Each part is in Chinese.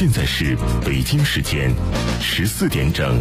现在是北京时间14点整。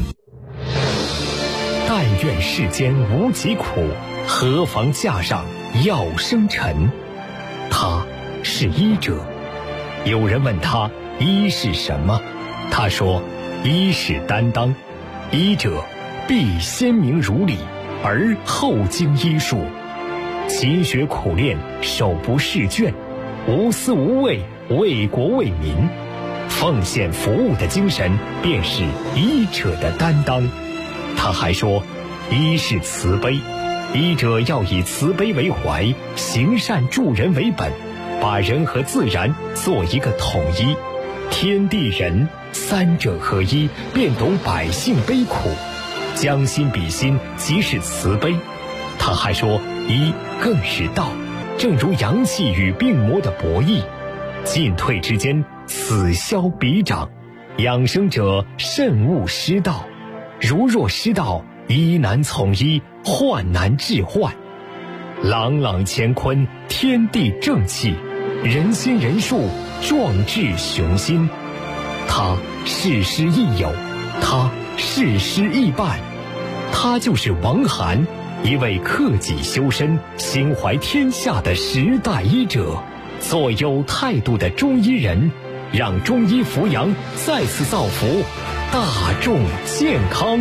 但愿世间无疾苦，何妨架上药生尘。他是医者。有人问他医是什么，他说医是担当，医者必先明如理，而后经医术，勤学苦练，手不释卷，无私无畏，为国为民，奉献服务的精神便是医者的担当。他还说医是慈悲，医者要以慈悲为怀，行善助人为本，把人和自然做一个统一，天地人三者合一，便懂百姓悲苦，将心比心，即是慈悲。他还说医更是道，正如阳气与病魔的博弈，进退之间，此消彼长，养生者慎勿失道，如若失道，医难从医，患难治患。朗朗乾坤，天地正气，人心人术，壮志雄心。他事师亦友，他事师亦伴，他就是王涵，一位克己修身、心怀天下的时代医者，做有态度的中医人，让中医扶阳再次造福大众健康。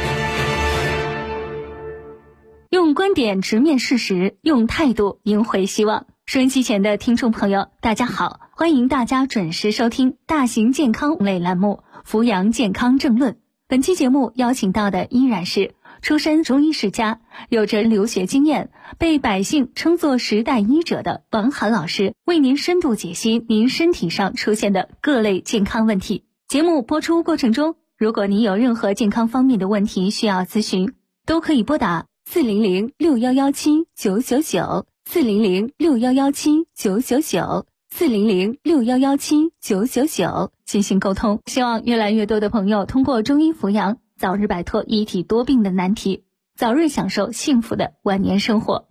用观点直面事实，用态度赢回希望。收音机前的听众朋友，大家好，欢迎大家准时收听大型健康类栏目《扶阳健康政论》。本期节目邀请到的依然是出身中医世家，有着留学经验，被百姓称作时代医者的王涵老师，为您深度解析您身体上出现的各类健康问题。节目播出过程中，如果您有任何健康方面的问题需要咨询，都可以拨打400-6117-999，400-6117-999，400-6117-999进行沟通。希望越来越多的朋友通过中医扶阳，早日摆脱一体多病的难题，早日享受幸福的晚年生活。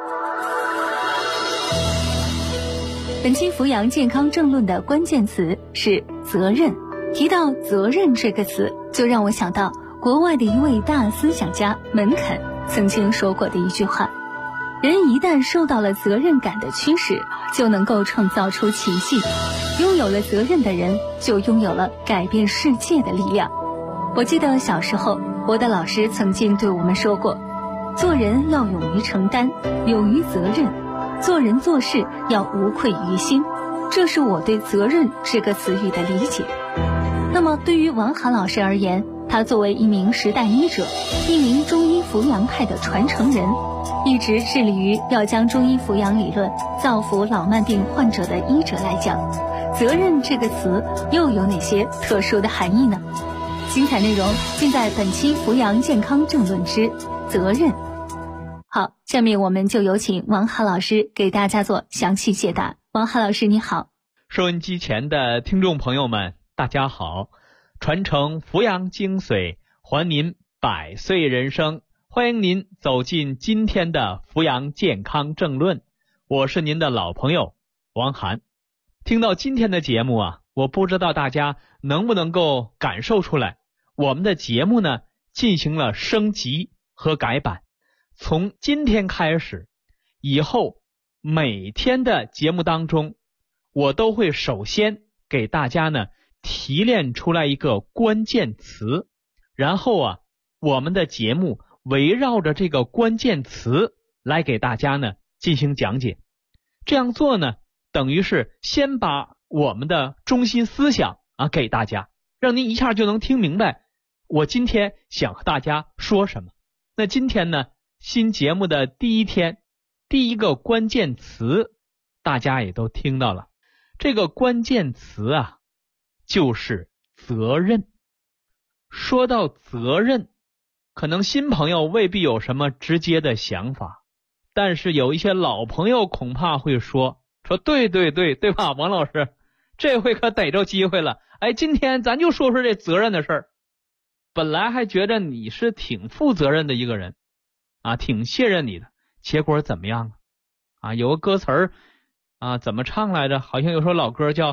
本期扶阳健康政论的关键词是责任。提到责任这个词，就让我想到国外的一位大思想家门肯曾经说过的一句话：人一旦受到了责任感的驱使，就能够创造出奇迹。拥有了责任的人，就拥有了改变世界的力量。我记得小时候，我的老师曾经对我们说过，做人要勇于承担，勇于责任，做人做事要无愧于心。这是我对责任这个词语的理解。那么对于王涵老师而言，他作为一名时代医者，一名中医扶阳派的传承人，一直致力于要将中医扶阳理论造福老慢病患者的医者来讲，责任这个词又有哪些特殊的含义呢？精彩内容尽在本期扶阳健康政论之责任。好，下面我们就有请王涵老师给大家做详细解答。王涵老师你好。 收音机前的听众朋友们大家好，传承扶阳精髓，还您100岁人生，欢迎您走进今天的扶阳健康政论，我是您的老朋友王涵。听到今天的节目啊，我不知道大家能不能够感受出来，我们的节目呢进行了升级和改版。从今天开始，以后每天的节目当中，我都会首先给大家呢提炼出来一个关键词，然后啊，我们的节目围绕着这个关键词来给大家呢进行讲解。这样做呢，等于是先把我们的中心思想给大家，让您一下就能听明白我今天想和大家说什么。那今天呢，新节目的第一天，第一个关键词大家也都听到了，这个关键词啊就是责任。说到责任，可能新朋友未必有什么直接的想法，但是有一些老朋友恐怕会说对吧，王老师，这回可逮着机会了，今天咱就说说这责任的事儿。本来还觉得你是挺负责任的一个人挺信任你的，结果怎么样有个歌词儿怎么唱来着？好像有首老歌叫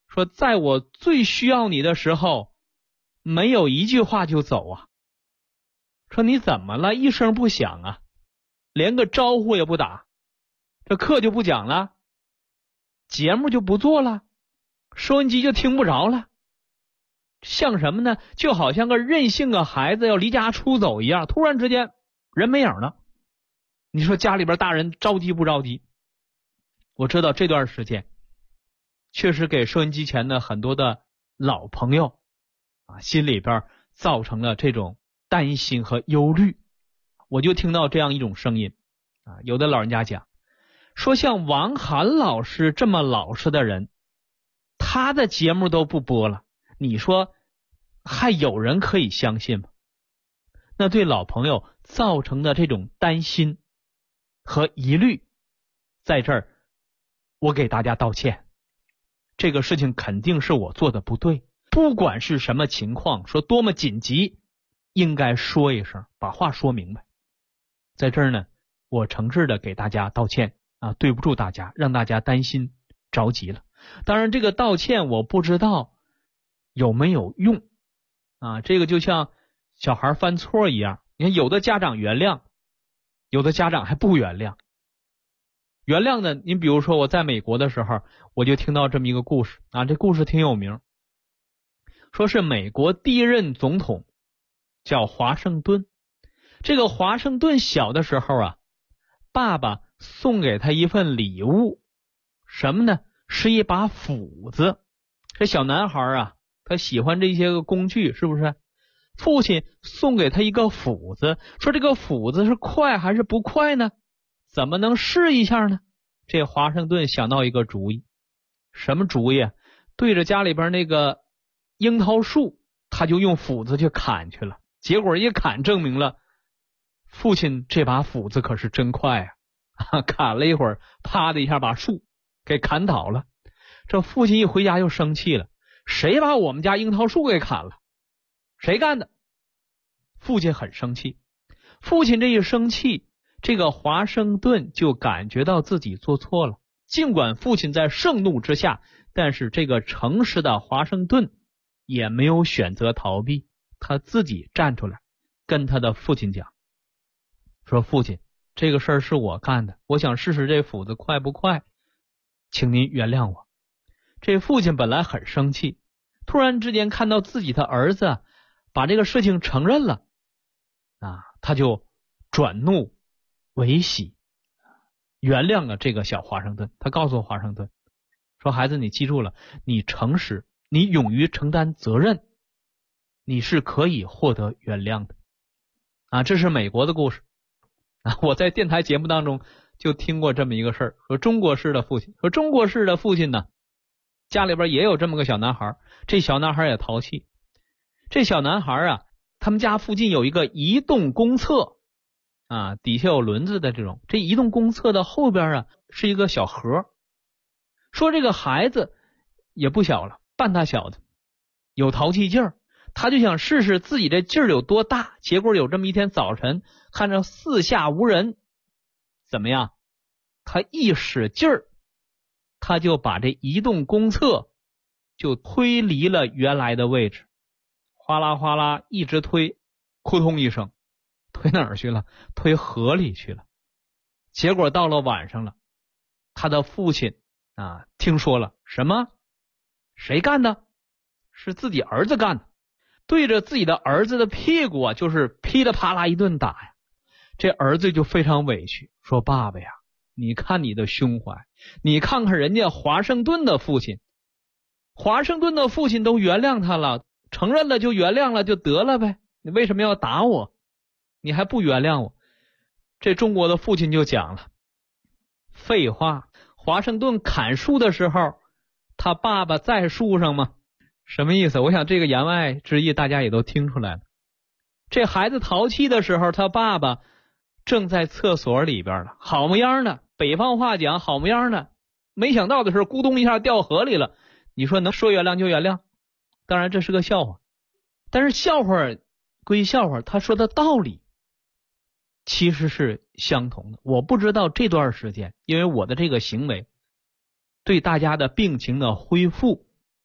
说在我最需要你的时候，没有一句话就走啊。说你怎么了？一声不响啊，连个招呼也不打，这课就不讲了，节目就不做了，收音机就听不着了。像什么呢？就好像个任性的孩子要离家出走一样，突然之间人没影了。你说家里边大人着急不着急？我知道这段时间确实给收音机前的很多的老朋友心里边造成了这种担心和忧虑。我就听到这样一种声音有的老人家讲说，像王涵老师这么老实的人，他的节目都不播了，你说还有人可以相信吗？那对老朋友造成的这种担心和疑虑，在这儿我给大家道歉。这个事情肯定是我做的不对，不管是什么情况，说多么紧急，应该说一声，把话说明白。在这儿呢，我诚挚的给大家道歉对不住大家，让大家担心着急了。当然这个道歉我不知道有没有用这个就像小孩犯错一样，你看有的家长原谅，有的家长还不原谅。原谅呢，你比如说我在美国的时候，我就听到这么一个故事这故事挺有名。说是美国第一任总统叫华盛顿，这个华盛顿小的时候爸爸送给他一份礼物，什么呢？是一把斧子。这小男孩他喜欢这些个工具，是不是？父亲送给他一个斧子，说这个斧子是快还是不快呢？怎么能试一下呢？这华盛顿想到一个主意。什么主意？对着家里边那个樱桃树，他就用斧子去砍去了。结果一砍，证明了父亲这把斧子可是真快砍了一会儿，啪的一下把树给砍倒了。这父亲一回家就生气了，谁把我们家樱桃树给砍了？谁干的？父亲很生气。父亲这一生气，这个华盛顿就感觉到自己做错了。尽管父亲在盛怒之下，但是这个诚实的华盛顿也没有选择逃避，他自己站出来跟他的父亲讲，说父亲，这个事儿是我干的，我想试试这斧子快不快，请您原谅我。这父亲本来很生气，突然之间看到自己的儿子把这个事情承认了他就转怒为喜，原谅了这个小华盛顿。他告诉华盛顿说，孩子，你记住了，你诚实，你勇于承担责任，你是可以获得原谅的这是美国的故事我在电台节目当中就听过这么一个事儿，说中国式的父亲，说中国式的父亲呢，家里边也有这么个小男孩，这小男孩也淘气。这小男孩他们家附近有一个移动公厕底下有轮子的这种，这移动公厕的后边是一个小河。说这个孩子也不小了，半大小子，有淘气劲儿，他就想试试自己这劲儿有多大。结果有这么一天早晨，看着四下无人，怎么样？他一使劲儿，他就把这移动公厕就推离了原来的位置，哗啦哗啦一直推，扑通一声，推哪儿去了？推河里去了。结果到了晚上了，他的父亲听说了，什么？谁干的？是自己儿子干的。对着自己的儿子的屁股就是噼里啪啦一顿打呀。这儿子就非常委屈，说爸爸呀，你看你的胸怀，你看看人家华盛顿的父亲，华盛顿的父亲都原谅他了，承认了就原谅了就得了呗，你为什么要打我？你还不原谅我？这中国的父亲就讲了，废话，华盛顿砍树的时候他爸爸在树上吗？什么意思？我想这个言外之意大家也都听出来了。这孩子淘气的时候，他爸爸正在厕所里边了，好模样呢，北方话讲好模样呢，没想到的是咕咚一下掉河里了。你说能说原谅就原谅？当然这是个笑话，但是笑话归笑话，他说的道理其实是相同的。我不知道这段时间因为我的这个行为对大家的病情的恢复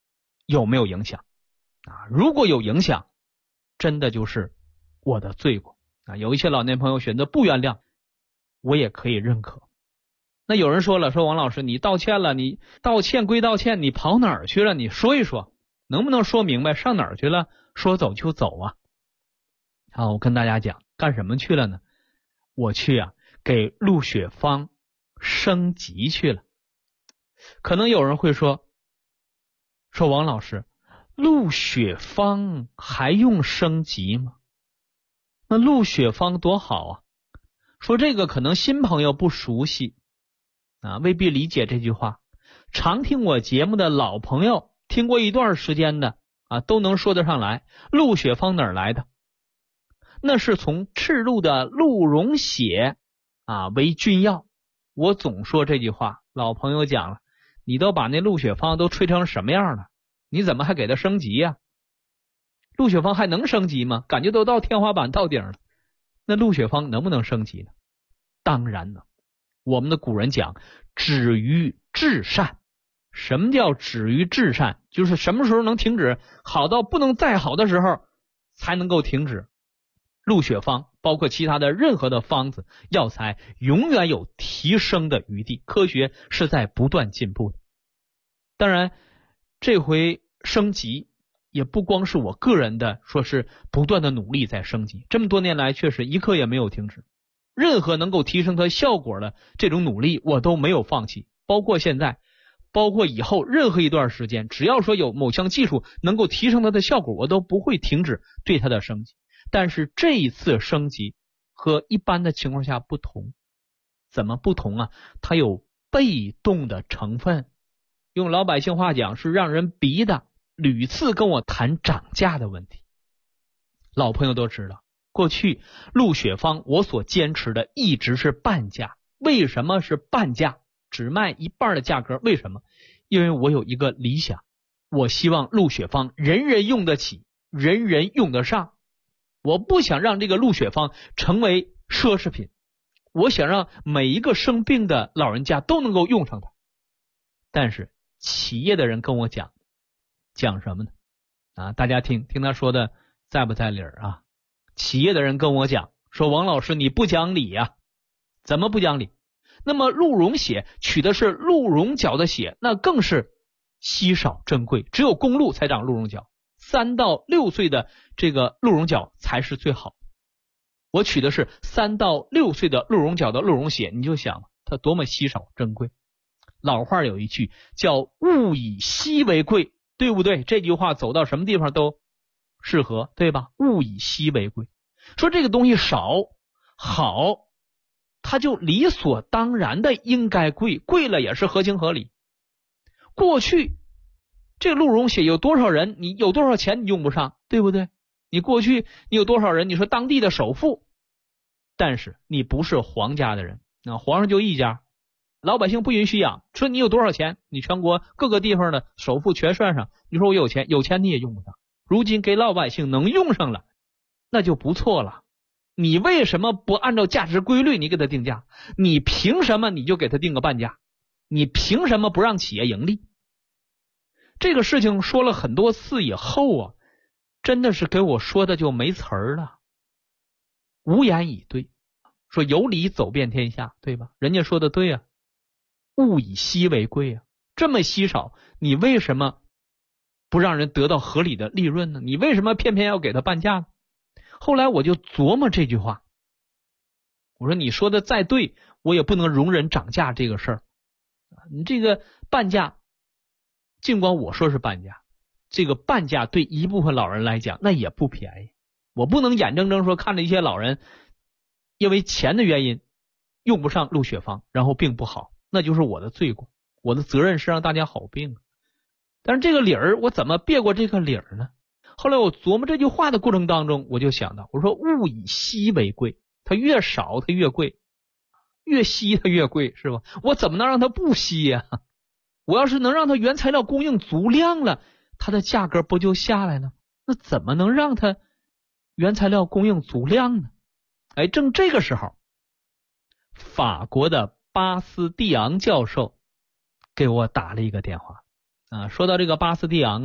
有没有影响啊？如果有影响，真的就是我的罪过啊。有一些老年朋友选择不原谅，我也可以认可。那有人说了，说王老师你道歉了，你道歉归道歉，你跑哪儿去了？你说一说，能不能说明白？上哪儿去了？说走就走啊？好，我跟大家讲，干什么去了呢？我去啊，给陆雪芳升级去了。可能有人会说王老师，陆雪芳还用升级吗？那陆雪芳多好啊！说这个可能新朋友不熟悉啊，未必理解这句话。常听我节目的老朋友，听过一段时间的啊，都能说得上来。陆雪芳哪儿来的？那是从赤鹿的鹿茸血啊为君药。我总说这句话，老朋友讲了，你都把那陆雪芳都吹成什么样了，你怎么还给他升级呀？陆雪芳还能升级吗？感觉都到天花板到顶了。那陆雪芳能不能升级呢？当然能。我们的古人讲止于至善。什么叫止于至善？就是什么时候能停止，好到不能再好的时候才能够停止。陆雪芳包括其他的任何的方子药材永远有提升的余地，科学是在不断进步的。当然这回升级也不光是我个人的，说是不断的努力在升级，这么多年来确实一刻也没有停止，任何能够提升它效果的这种努力我都没有放弃，包括现在，包括以后任何一段时间，只要说有某项技术能够提升它的效果，我都不会停止对它的升级。但是这一次升级和一般的情况下不同。怎么不同啊？它有被动的成分，用老百姓话讲是让人逼的，屡次跟我谈涨价的问题。老朋友都知道，过去陆雪芳我所坚持的一直是半价。为什么是半价？只卖一半的价格？为什么？因为我有一个理想，我希望陆雪芳人人用得起，人人用得上。我不想让这个陆雪芳成为奢侈品，我想让每一个生病的老人家都能够用上它。但是企业的人跟我讲什么呢？啊，大家听他说的在不在理儿啊？企业的人跟我讲说，王老师你不讲理呀。怎么不讲理？那么鹿茸血取的是鹿茸角的血，那更是稀少珍贵，只有公鹿才长鹿茸角，3到6岁的这个鹿茸角才是最好。我取的是3到6岁的鹿茸角的鹿茸血，你就想它多么稀少珍贵。老话有一句叫物以稀为贵，对不对？这句话走到什么地方都适合，对吧？物以稀为贵，说这个东西少好，它就理所当然的应该贵，贵了也是合情合理。过去这个鹿茸血有多少人，你有多少钱你用不上，对不对？你过去你有多少人，你说当地的首富，但是你不是皇家的人，那皇上就一家，老百姓不允许养，说你有多少钱，你全国各个地方的首富全算上，你说我有钱，有钱你也用不上。如今给老百姓能用上了，那就不错了。你为什么不按照价值规律你给他定价？你凭什么你就给他定个半价？你凭什么不让企业盈利？这个事情说了很多次以后啊，真的是给我说的就没词儿了，无言以对。说有理走遍天下，对吧？人家说的对啊，物以稀为贵啊，这么稀少，你为什么不让人得到合理的利润呢？你为什么偏偏要给他半价呢？后来我就琢磨这句话，我说你说的再对，我也不能容忍涨价这个事儿。你这个半价，尽管我说是半价，这个半价对一部分老人来讲那也不便宜。我不能眼睁睁说看着一些老人因为钱的原因用不上鹿血芳，然后病不好，那就是我的罪过。我的责任是让大家好病。但是这个理儿我怎么别过这个理儿呢？后来我琢磨这句话的过程当中，我就想到，我说物以稀为贵，它越少它越贵，越稀它越贵，是吧？我怎么能让它不稀呀？我要是能让它原材料供应足量了，它的价格不就下来了？那怎么能让它原材料供应足量呢？哎，正这个时候，法国的巴斯蒂昂教授给我打了一个电话啊。说到这个巴斯蒂昂啊，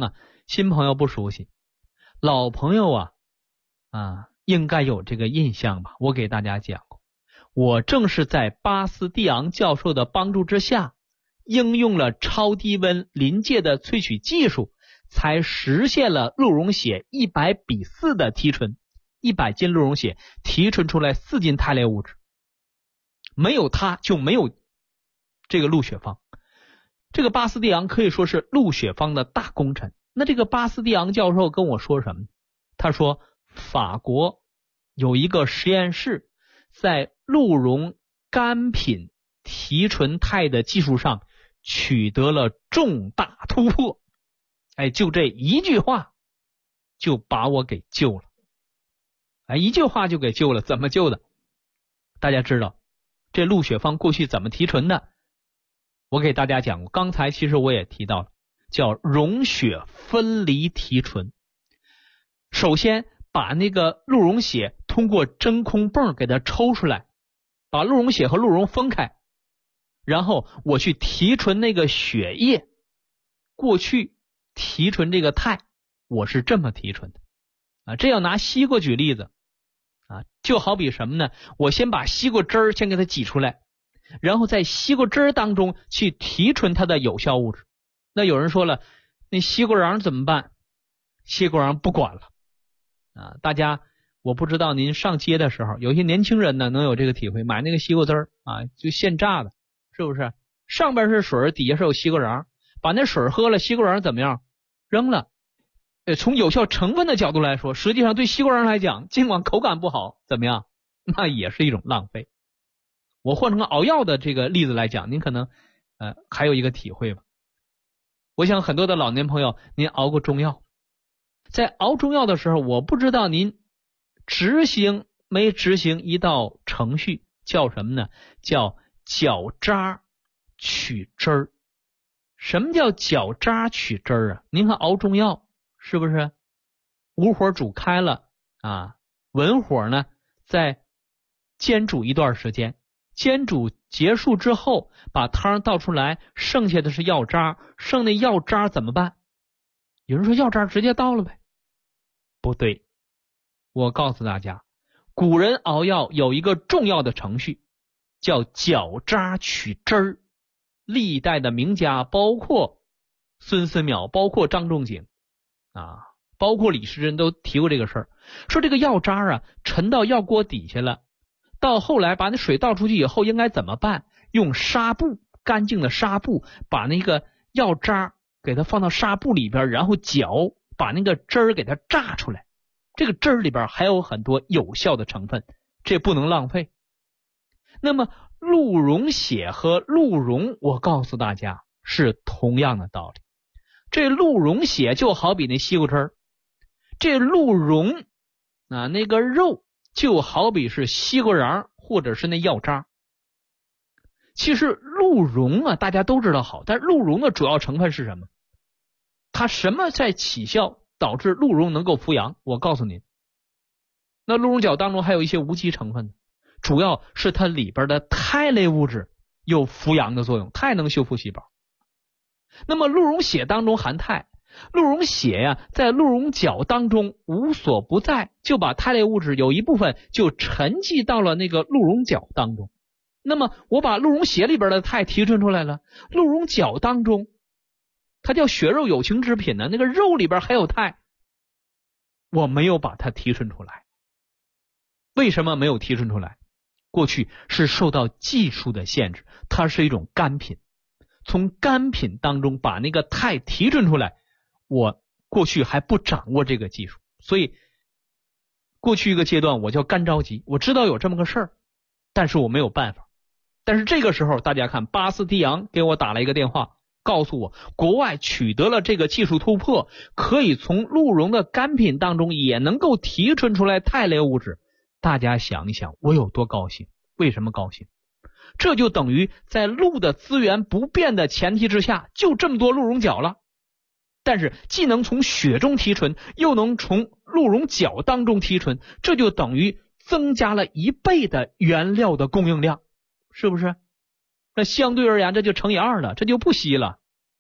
新朋友不熟悉，老朋友应该有这个印象吧。我给大家讲过，我正是在巴斯蒂昂教授的帮助之下，应用了超低温临界的萃取技术，才实现了鹿茸血100:4的提纯，100斤鹿茸血提纯出来4斤肽类物质。没有它就没有这个鹿血芳。这个巴斯蒂昂可以说是鹿血芳的大功臣。那这个巴斯蒂昂教授跟我说什么？他说法国有一个实验室在鹿茸干品提纯肽的技术上取得了重大突破。就这一句话就把我给救了。一句话就给救了。怎么救的？大家知道这鹿血芳过去怎么提纯的？我给大家讲过，刚才其实我也提到了，叫溶血分离提纯。首先把那个鹿茸血通过真空泵给它抽出来，把鹿茸血和鹿茸分开，然后我去提纯那个血液。过去提纯这个肽我是这么提纯的这要拿西瓜举例子就好比什么呢？我先把西瓜汁儿先给它挤出来，然后在西瓜汁儿当中去提纯它的有效物质。那有人说了，那西瓜瓤怎么办？西瓜瓤不管了大家，我不知道您上街的时候，有些年轻人呢能有这个体会，买那个西瓜汁儿就现榨的，是不是？上边是水，底下是有西瓜瓤，把那水喝了，西瓜瓤怎么样？扔了。从有效成分的角度来说，实际上对西瓜瓤来讲，尽管口感不好，怎么样？那也是一种浪费。我换成熬药的这个例子来讲，您可能还有一个体会吧。我想很多的老年朋友，您熬过中药，在熬中药的时候，我不知道您执行没执行一道程序，叫什么呢？叫搅渣取汁儿。什么叫搅渣取汁儿您看熬中药是不是无火煮开了文火呢再煎煮一段时间，煎煮结束之后把汤倒出来，剩下的是药渣，剩那药渣怎么办？有人说药渣直接倒了呗。不对，我告诉大家，古人熬药有一个重要的程序叫搅渣取汁儿。历代的名家包括孙思邈，包括张仲景包括李时珍都提过这个事儿，说这个药渣沉到药锅底下了，到后来把那水倒出去以后应该怎么办？用纱布，干净的纱布，把那个药渣给它放到纱布里边，然后搅，把那个汁儿给它榨出来。这个汁儿里边还有很多有效的成分，这不能浪费。那么鹿茸血和鹿茸，我告诉大家是同样的道理。这鹿茸血就好比那西瓜汁儿，这鹿茸那个肉就好比是西瓜瓤或者是那药渣。其实鹿茸大家都知道好，但鹿茸的主要成分是什么？它什么在起效导致鹿茸能够复阳？我告诉您，那鹿茸角当中还有一些无机成分，主要是它里边的肽类物质有复阳的作用，肽能修复细胞。那么鹿茸血当中含肽，鹿茸血在鹿茸角当中无所不在，就把肽类物质有一部分就沉积到了那个鹿茸角当中。那么我把鹿茸血里边的肽提纯出来了，鹿茸角当中它叫血肉有情之品那个肉里边还有肽，我没有把它提纯出来。为什么没有提纯出来？过去是受到技术的限制，它是一种干品，从干品当中把那个肽提纯出来，我过去还不掌握这个技术，所以过去一个阶段我叫干着急，我知道有这么个事儿，但是我没有办法。但是这个时候大家看，巴斯蒂昂给我打了一个电话，告诉我国外取得了这个技术突破，可以从鹿茸的干品当中也能够提纯出来肽类物质。大家想一想我有多高兴。为什么高兴？这就等于在鹿的资源不变的前提之下，就这么多鹿茸角了，但是既能从血中提纯，又能从鹿茸角当中提纯，这就等于增加了1倍的原料的供应量，是不是？那相对而言这就乘以2了，这就不稀了。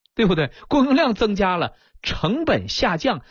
对不对？供应量增加了，成本下降，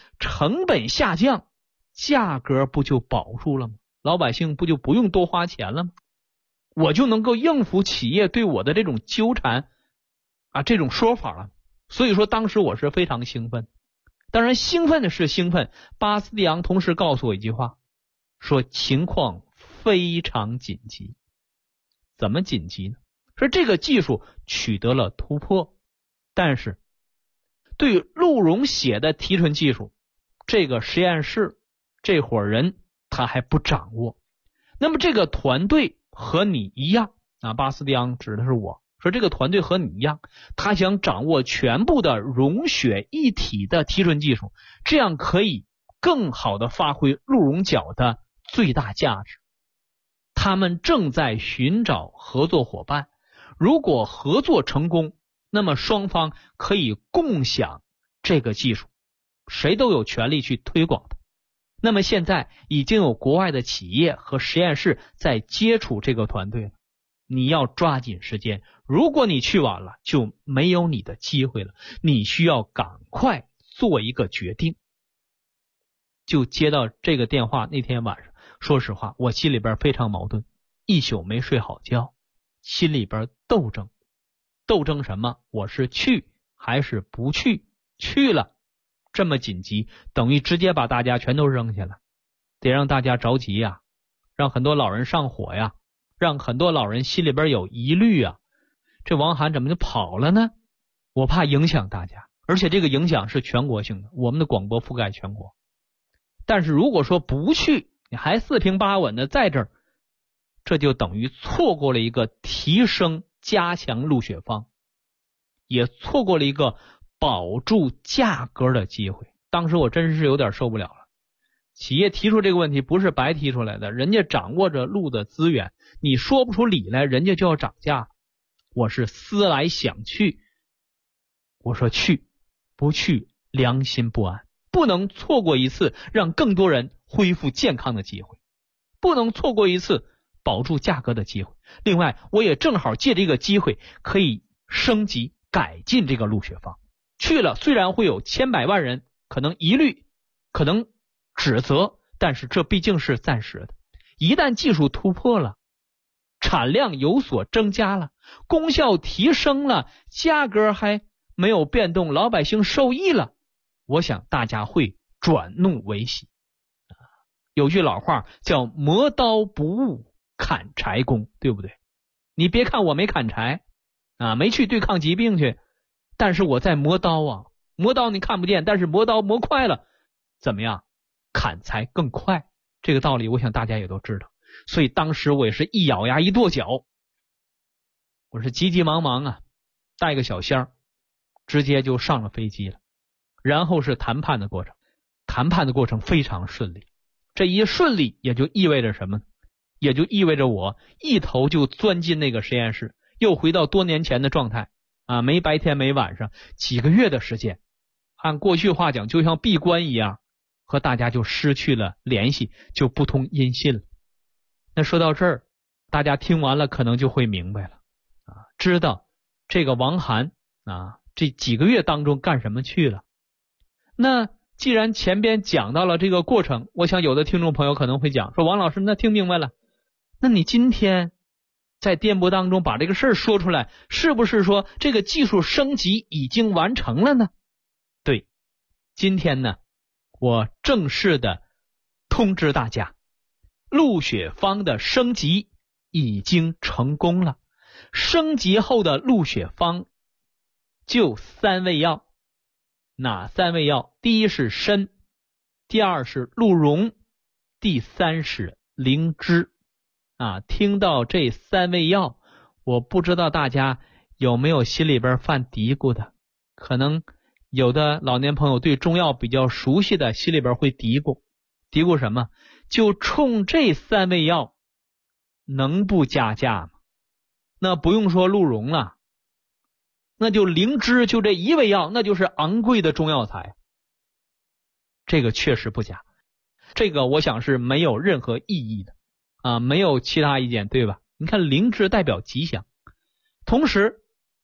价格不就保住了吗？老百姓不就不用多花钱了吗？我就能够应付企业对我的这种纠缠这种说法了。所以说当时我是非常兴奋。当然兴奋的是兴奋，巴斯蒂昂同时告诉我一句话，说情况非常紧急。怎么紧急呢？说这个技术取得了突破，但是对鹿茸血的提纯技术，这个实验室这伙人他还不掌握。那么这个团队和你一样巴斯蒂昂指的是我，说这个团队和你一样，他想掌握全部的溶血一体的提纯技术，这样可以更好的发挥鹿茸角的最大价值。他们正在寻找合作伙伴，如果合作成功，那么双方可以共享这个技术，谁都有权利去推广它。那么现在已经有国外的企业和实验室在接触这个团队了，你要抓紧时间，如果你去晚了就没有你的机会了，你需要赶快做一个决定。就接到这个电话，那天晚上说实话我心里边非常矛盾，一宿没睡好觉，心里边斗争什么？我是去还是不去？去了这么紧急，等于直接把大家全都扔下了，得让大家着急呀，让很多老人上火呀，让很多老人心里边有疑虑啊。这王涵怎么就跑了呢？我怕影响大家，而且这个影响是全国性的，我们的广播覆盖全国。但是如果说不去，你还四平八稳的在这儿，这就等于错过了一个提升加强鹿血方，也错过了一个保住价格的机会。当时我真是有点受不了了。企业提出这个问题不是白提出来的，人家掌握着鹿的资源，你说不出理来，人家就要涨价。我是思来想去，我说去不去良心不安，不能错过一次让更多人恢复健康的机会，不能错过一次保住价格的机会。另外我也正好借这个机会可以升级改进这个鹿血方。去了虽然会有千百万人可能疑虑，可能指责，但是这毕竟是暂时的。一旦技术突破了，产量有所增加了，功效提升了，价格还没有变动，老百姓受益了，我想大家会转怒为喜。有句老话叫磨刀不误砍柴工，对不对？你别看我没砍柴没去对抗疾病去，但是我在磨刀磨刀你看不见，但是磨刀磨快了，怎么样？砍柴更快。这个道理我想大家也都知道。所以当时我也是一咬牙一跺脚，我是急急忙忙带个小箱直接就上了飞机了。然后是谈判的过程，谈判的过程非常顺利。这一顺利也就意味着什么？也就意味着我一头就钻进那个实验室，又回到多年前的状态没白天没晚上，几个月的时间，按过去话讲就像闭关一样，和大家就失去了联系，就不通音信了。那说到这儿，大家听完了可能就会明白了知道这个王涵这几个月当中干什么去了。那既然前边讲到了这个过程，我想有的听众朋友可能会讲说，王老师那听明白了，那你今天在电波当中把这个事儿说出来，是不是说这个技术升级已经完成了呢？对，今天呢我正式的通知大家，鹿血方的升级已经成功了。升级后的鹿血方就3味药。哪3味药？第一是参，第二是鹿茸，第三是灵芝听到这3味药，我不知道大家有没有心里边犯嘀咕的。可能有的老年朋友对中药比较熟悉的，心里边会嘀咕什么？就冲这3味药能不加价吗？那不用说鹿茸了，那就灵芝，就这1味药，那就是昂贵的中药材。这个确实不假，这个我想是没有任何异议的没有其他意见，对吧？你看灵芝代表吉祥，同时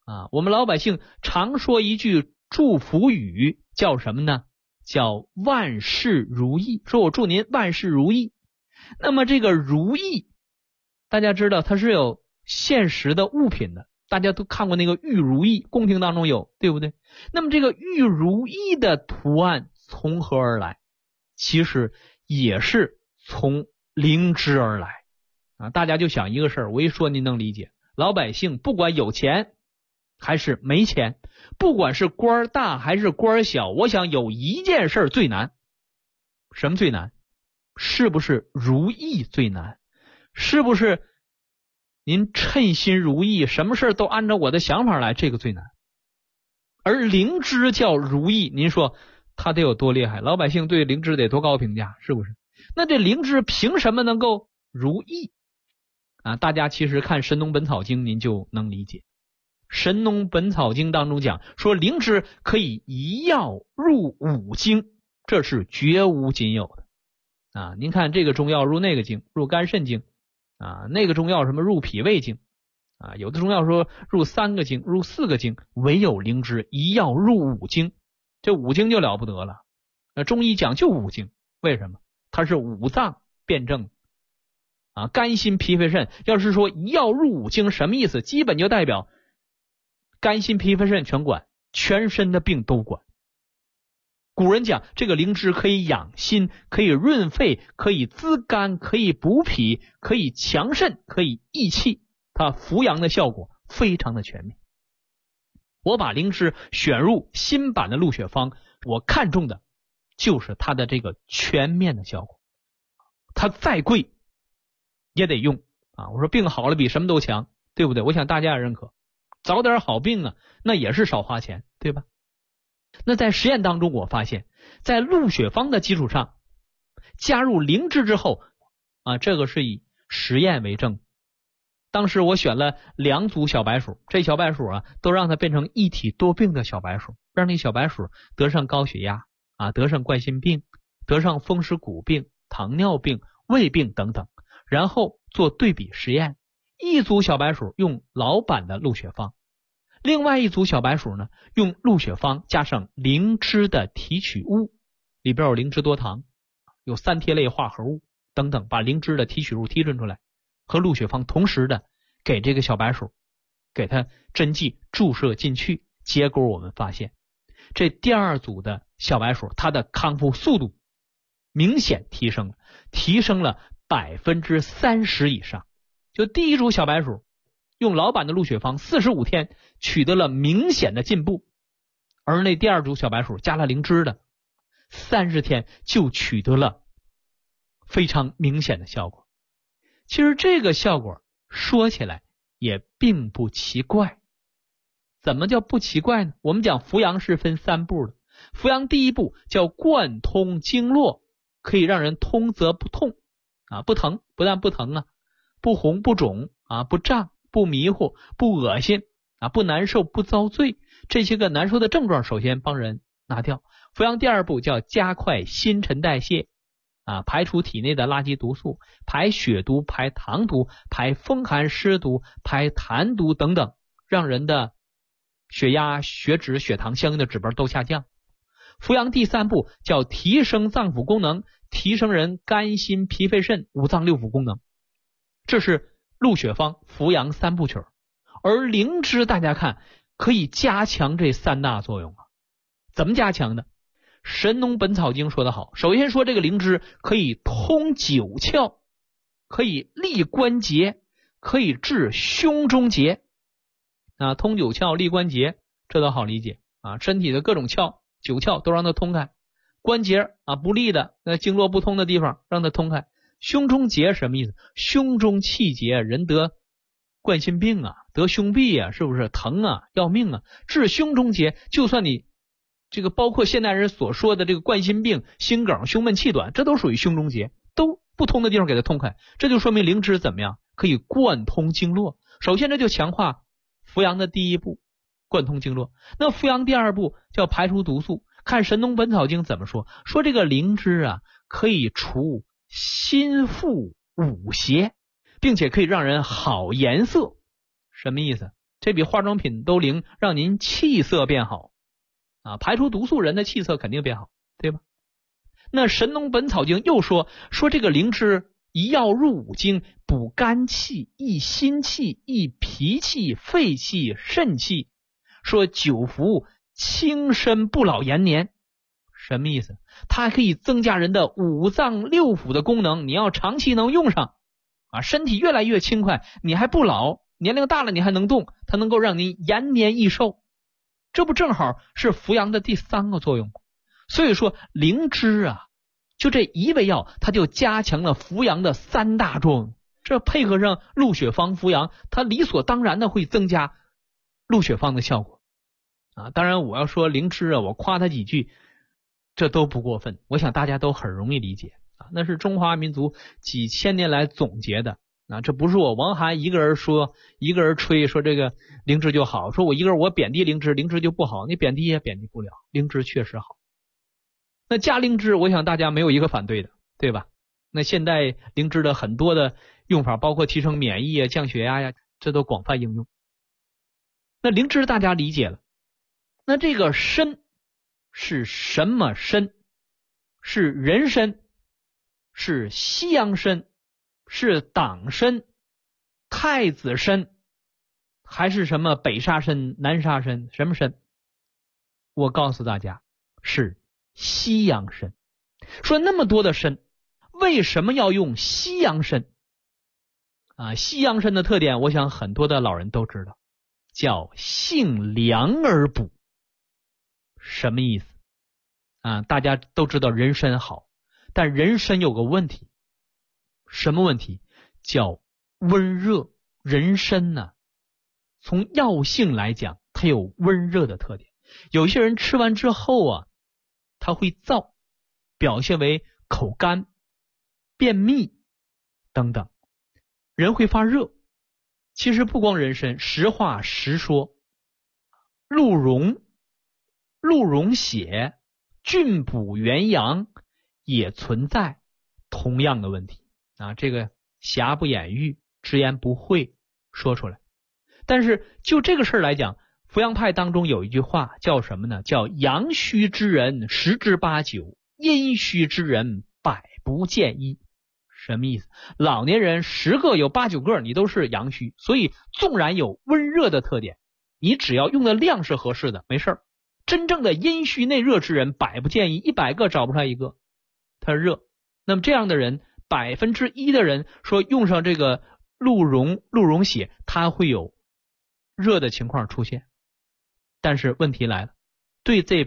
啊。我们老百姓常说一句祝福语，叫什么呢？叫万事如意，说我祝您万事如意。那么这个如意，大家知道它是有现实的物品的，大家都看过那个玉如意，宫廷当中有，对不对？那么这个玉如意的图案从何而来？其实也是从灵芝而来啊。大家就想一个事儿，我一说您能理解。老百姓不管有钱还是没钱，不管是官大还是官小，我想有一件事最难。什么最难？是不是如意最难？是不是您称心如意，什么事都按照我的想法来，这个最难。而灵芝叫如意，您说它得有多厉害？老百姓对灵芝得多高评价，是不是？那这灵芝凭什么能够如意啊？大家其实看《神农本草经》您就能理解。《神农本草经》当中讲说灵芝可以一药入5经，这是绝无仅有的啊！您看这个中药入那个经，入肝肾经啊，那个中药什么入脾胃经啊，有的中药说入3个经，入4个经，唯有灵芝一药入5经，这5经就了不得了。中医讲究5经，为什么？它是5脏辩证啊，肝心脾肺肾。要是说一药入5经，什么意思？基本就代表肝心脾肺肾全管，全身的病都管。古人讲这个灵芝可以养心，可以润肺，可以滋肝，可以补脾，可以强肾，可以益气，它扶阳的效果非常的全面。我把灵芝选入新版的鹿血方，我看中的就是它的这个全面的效果。它再贵也得用啊！我说病好了比什么都强，对不对？我想大家也认可，早点好病啊，那也是少花钱，对吧？那在实验当中我发现，在鹿血方的基础上加入灵芝之后啊，这个是以实验为证。当时我选了2组小白鼠，这小白鼠啊都让它变成一体多病的小白鼠，让那小白鼠得上高血压啊，得上冠心病，得上风湿骨病、糖尿病、胃病等等，然后做对比实验。一组小白鼠用老版的鹿血方，另外一组小白鼠呢用鹿血方加上灵芝的提取物，里边有灵芝多糖，有3萜类化合物等等，把灵芝的提取物提纯出来，和鹿血方同时的给这个小白鼠给它针剂注射进去。结果我们发现这第2组的小白鼠它的康复速度明显提升了 30% 以上。就第1组小白鼠用老版的鹿血方45天取得了明显的进步，而那第2组小白鼠加了灵芝的30天就取得了非常明显的效果。其实这个效果说起来也并不奇怪。怎么叫不奇怪呢？我们讲扶阳是分3步的，扶阳第1步叫贯通经络，可以让人通则不痛啊，不疼，不但不疼啊，不红不肿啊，不胀不迷糊不恶心啊，不难受不遭罪，这些个难受的症状首先帮人拿掉。扶阳第2步叫加快新陈代谢啊，排除体内的垃圾毒素，排血毒，排糖毒，排风寒湿毒，排痰毒等等，让人的血压、血脂、血糖相应的指标都下降。扶阳第3步叫提升脏腑功能，提升人肝心脾肺肾5脏6腑功能。这是鹿血方扶阳3部曲。而灵芝大家看可以加强这3大作用啊。怎么加强的？神农本草经说得好，首先说这个灵芝可以通9窍，可以利关节，可以治胸中结啊，通9窍利关节这都好理解啊，身体的各种窍9窍都让它通开，关节啊不利的经络不通的地方让它通开。胸中结什么意思？胸中气结，人得冠心病啊，得胸痹啊，是不是疼啊，要命啊？治胸中结，就算你这个包括现代人所说的这个冠心病、心梗、胸闷气短，这都属于胸中结，都不通的地方给它通开，这就说明灵芝怎么样？可以贯通经络。首先这就强化扶阳的第1步，贯通经络。那扶阳第2步叫排除毒素。看神农本草经怎么说？说这个灵芝啊可以除心腹五邪，并且可以让人好颜色。什么意思？ 这比化妆品都灵，让您气色变好啊，排除毒素，人的气色肯定变好，对吧？那《神农本草经》又说这个灵芝一药入五经，补肝气、益心气、益脾气、肺气、肾气，说久服轻身不老延年。什么意思？它可以增加人的五脏六腑的功能，你要长期能用上啊，身体越来越轻快，你还不老，年龄大了你还能动，它能够让您延年益寿，这不正好是扶阳的第3个作用吗？所以说灵芝啊，就这一味药，它就加强了扶阳的3大作用，这配合上鹿血芳扶阳，它理所当然的会增加鹿血芳的效果啊。当然我要说灵芝啊，我夸它几句这都不过分，我想大家都很容易理解啊，那是中华民族几千年来总结的啊，这不是我王涵一个人说一个人吹说这个灵芝就好，说我一个人我贬低灵芝，灵芝就不好，你贬低也贬低不了，灵芝确实好。那加灵芝我想大家没有一个反对的，对吧？那现代灵芝的很多的用法，包括提升免疫啊、降血压呀，这都广泛应用。那灵芝大家理解了，那这个参是什么参？是人参，是西洋参，是党参、太子参，还是什么北沙参、南沙参？什么参？我告诉大家，是西洋参。说那么多的参，为什么要用西洋参啊？西洋参的特点我想很多的老人都知道，叫性凉而补。什么意思啊？大家都知道人参好，但人参有个问题，什么问题？叫温热。人参呢，从药性来讲，它有温热的特点。有些人吃完之后啊，他会燥，表现为口干、便秘等等，人会发热。其实不光人参，实话实说，鹿茸血、菌补元阳也存在同样的问题啊。这个瑕不掩瑜，直言不讳说出来。但是就这个事儿来讲，扶阳派当中有一句话叫什么呢？叫阳虚之人10之89，阴虚之人100不见1。什么意思？老年人10个有8、9个你都是阳虚，所以纵然有温热的特点，你只要用的量是合适的，没事儿。真正的阴虚内热之人100不见1， 100个找不出来一个他热。那么这样的人1%的人说用上这个鹿茸血，它会有热的情况出现。但是问题来了，对这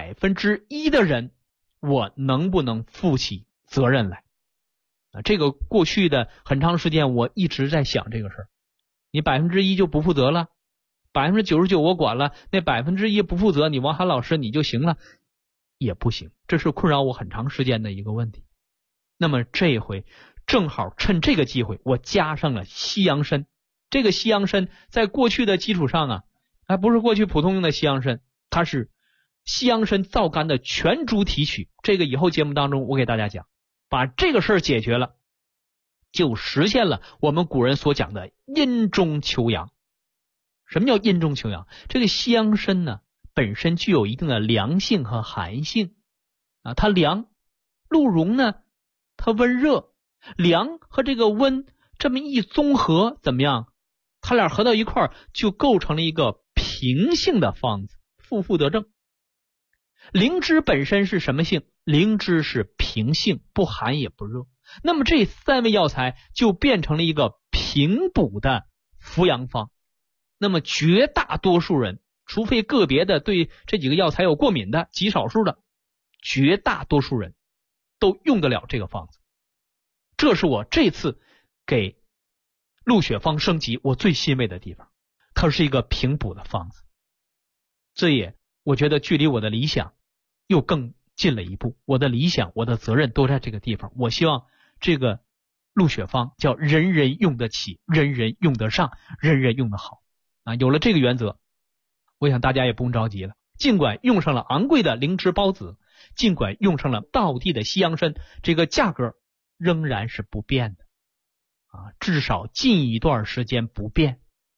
1%的人，我能不能负起责任来啊？这个过去的很长时间我一直在想这个事儿。你1%就不负责了，99%我管了，那1%不负责，你王涵老师你就行了，也不行，这是困扰我很长时间的一个问题。那么这一回正好趁这个机会，我加上了西洋参。这个西洋参在过去的基础上啊，还不是过去普通用的西洋参，它是西洋参皂苷的全株提取。这个以后节目当中我给大家讲，把这个事儿解决了，就实现了我们古人所讲的阴中求阳。什么叫阴中求阳？这个西洋参呢，本身具有一定的凉性和寒性啊，它凉。鹿茸呢，它温热。凉和这个温这么一综合，怎么样？它俩合到一块儿，就构成了一个平性的方子，负负得正。灵芝本身是什么性？灵芝是平性，不寒也不热。那么这3味药材就变成了一个平补的扶阳方。那么绝大多数人，除非个别的对这几个药材有过敏的极少数的，绝大多数人都用得了这个方子。这是我这次给鹿血芳升级我最欣慰的地方，它是一个平补的方子。这也我觉得距离我的理想又更近了一步，我的理想我的责任都在这个地方。我希望这个鹿血芳叫人人用得起，人人用得上，人人用得好啊。有了这个原则，我想大家也不用着急了。尽管用上了昂贵的灵芝孢子，尽管用上了道地的西洋参，这个价格仍然是不变的啊，至少近一段时间不变。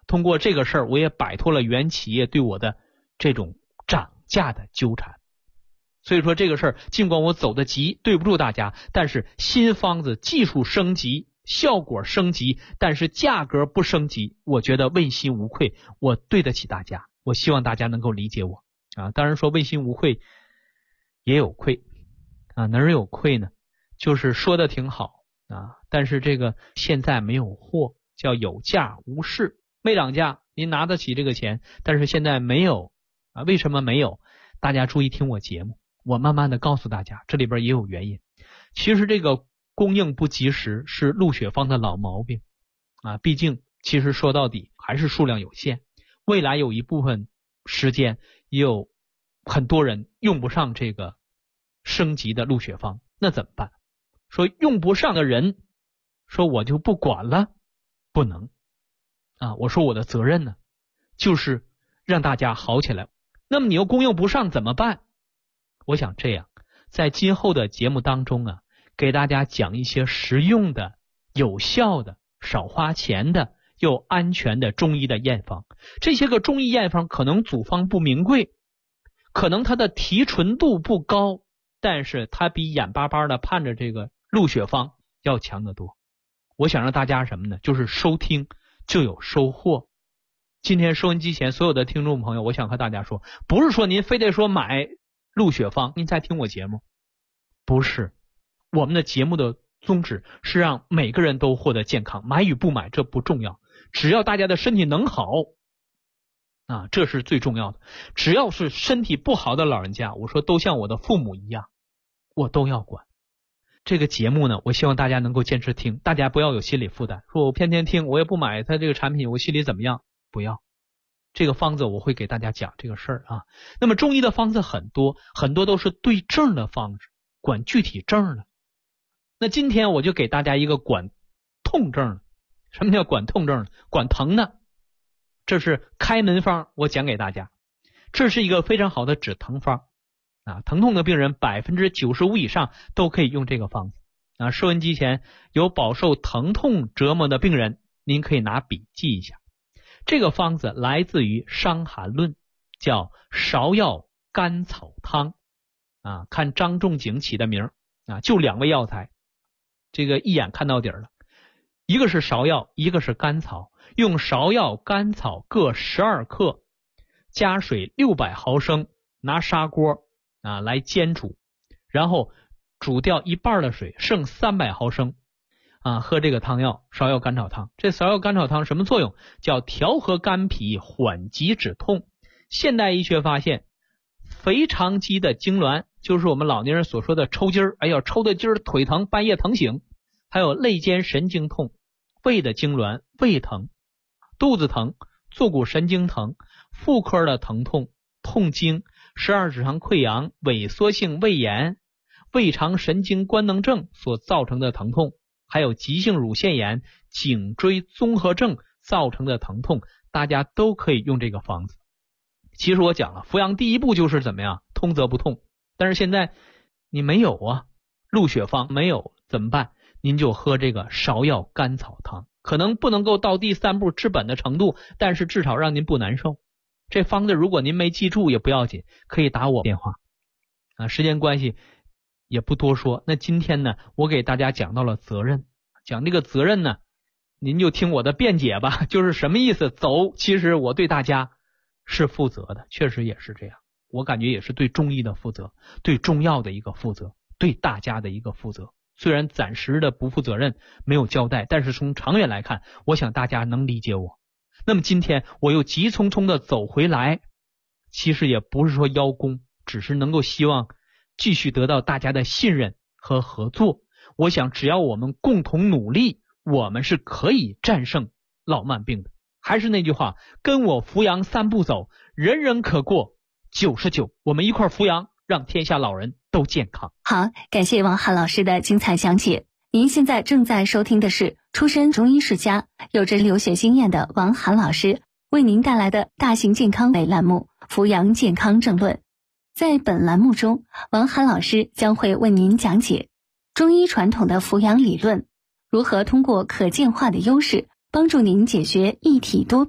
通过这个事儿，我也摆脱了原企业对我的这种涨价的纠缠。所以说这个事儿，尽管我走得急，对不住大家，但是新方子技术升级，效果升级，但是价格不升级，我觉得问心无愧，我对得起大家，我希望大家能够理解我啊。当然说问心无愧也有愧啊，哪儿有愧呢？就是说的挺好啊，但是这个现在没有货，叫有价无市，没涨价，您拿得起这个钱，但是现在没有啊。为什么没有？大家注意听我节目，我慢慢的告诉大家，这里边也有原因。其实这个供应不及时是陆雪芳的老毛病啊，毕竟其实说到底还是数量有限，未来有一部分时间也有很多人用不上这个升级的陆雪芳，那怎么办？说用不上的人，说我就不管了，不能啊！我说我的责任呢，就是让大家好起来。那么你又供应不上怎么办？我想这样，在今后的节目当中啊，给大家讲一些实用的、有效的、少花钱的又安全的中医的验方。这些个中医验方可能组方不名贵，可能它的提纯度不高，但是它比眼巴巴的盼着这个陆雪芳要强得多。我想让大家什么呢？就是收听就有收获。今天收音机前所有的听众朋友，我想和大家说，不是说您非得说买陆雪芳您再听我节目，不是。我们的节目的宗旨是让每个人都获得健康，买与不买这不重要，只要大家的身体能好啊，这是最重要的。只要是身体不好的老人家，我说都像我的父母一样，我都要管。这个节目呢，我希望大家能够坚持听，大家不要有心理负担，说我天天听我也不买他这个产品，我心里怎么样？不要。这个方子我会给大家讲这个事儿啊。那么中医的方子很多，很多都是对症的方子，管具体症的。那今天我就给大家一个管痛症的。什么叫管痛症？管疼的。这是开门方，我讲给大家。这是一个非常好的止疼方啊，疼痛的病人95%以上都可以用这个方子啊。收音机前有饱受疼痛折磨的病人，您可以拿笔记一下。这个方子来自于《伤寒论》，叫芍药甘草汤啊。看张仲景起的名啊，就2味药材，这个一眼看到底了。一个是芍药，一个是甘草，用芍药甘草各12克，加水600毫升，拿砂锅啊来煎煮，然后煮掉一半的水，剩300毫升啊，喝这个汤药芍药甘草汤。这芍药甘草汤什么作用？叫调和肝脾，缓急止痛。现代医学发现，腓肠肌的痉挛，就是我们老年人所说的抽筋儿，哎呀抽的筋儿，腿疼，半夜疼醒，还有肋间神经痛、胃的痉挛、胃疼、肚子疼、坐骨神经疼、妇科的疼痛、痛经、12指肠溃疡、萎缩性胃炎、胃肠神经官能症所造成的疼痛，还有急性乳腺炎、颈椎综合症造成的疼痛，大家都可以用这个方子。其实我讲了，服阳第一步就是怎么样？通则不痛。但是现在你没有啊，陆雪芳没有怎么办？您就喝这个芍药甘草汤，可能不能够到第3步治本的程度，但是至少让您不难受。这方子如果您没记住也不要紧，可以打我电话啊。时间关系也不多说。那今天呢，我给大家讲到了责任，讲这个责任呢，您就听我的辩解吧，就是什么意思？走，其实我对大家是负责的，确实也是这样。我感觉也是对中医的负责，对中药的一个负责，对大家的一个负责。虽然暂时的不负责任，没有交代，但是从长远来看，我想大家能理解我。那么今天我又急匆匆的走回来，其实也不是说邀功，只是能够希望继续得到大家的信任和合作。我想只要我们共同努力，我们是可以战胜老慢病的。还是那句话，跟我扶阳3步走，人人可过99。我们一块扶阳，让天下老人都健康。 好，感谢王涵老师的精彩讲解。您现在正在收听的是出身中医世家、有着留学经验的王涵老师为您带来的大型健康类栏目《扶阳健康政论》。在本栏目中，王涵老师将会为您讲解中医传统的扶阳理论，如何通过可见化的优势帮助您解决一体多病，